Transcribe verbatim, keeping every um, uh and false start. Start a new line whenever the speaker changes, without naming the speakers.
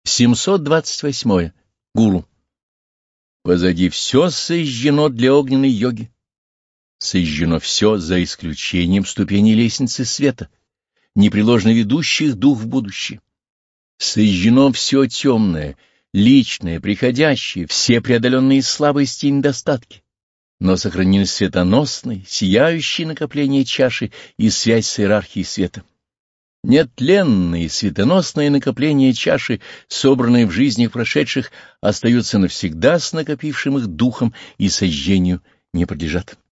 семьсот двадцать восьмое. Гуру. Позади все сожжено для огненной йоги. Сожжено все за исключением ступеней лестницы света, непреложно ведущих дух в будущее. Сожжено все темное, личное, приходящее, все преодоленные слабости и недостатки, но сохранены светоносные, сияющие накопления чаши и связь с иерархией света. Нетленные светоносные накопления чаши, собранные в жизнях прошедших, остаются навсегда с накопившим их духом и сожжению не подлежат.